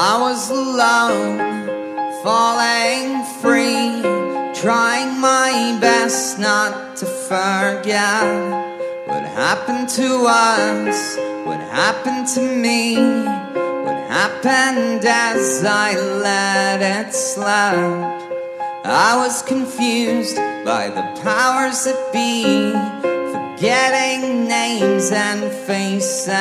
I was alone, falling free, trying my best not to forget what happened to us, what happened to me, what happened as I let it slip. I was confused by the powers that be, forgetting names and faces.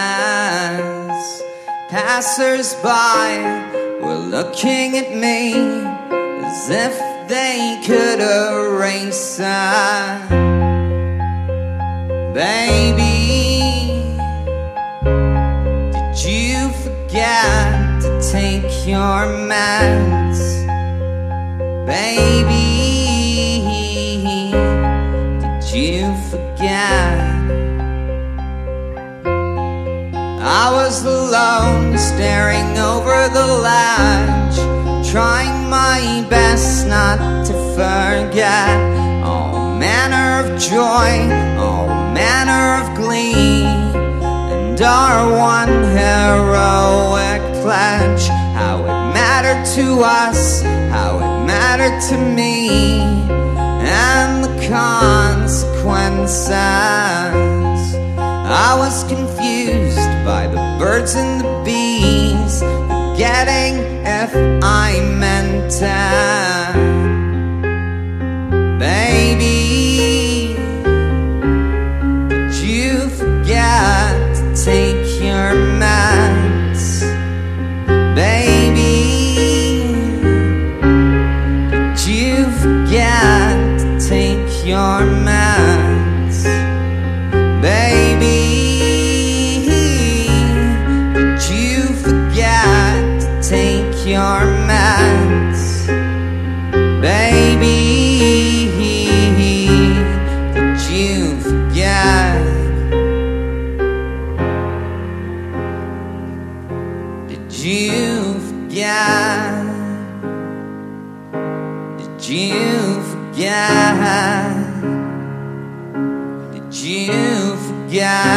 Passers-by were looking at me as if they could erase us. Baby, did you forget to take your meds? Baby, did you forget? I was alone, staring over the ledge, trying my best not to forget all manner of joy, all manner of glee, and our one heroic pledge. How it mattered to us, how it mattered to me, and the consequences. I was confused by the birds and the bees, forgetting if I meant it. Baby, did you forget to take your meds? Baby, did you forget to take your meds? Baby, take your meds. Baby, did you forget? Did you forget? Did you forget? Did you forget?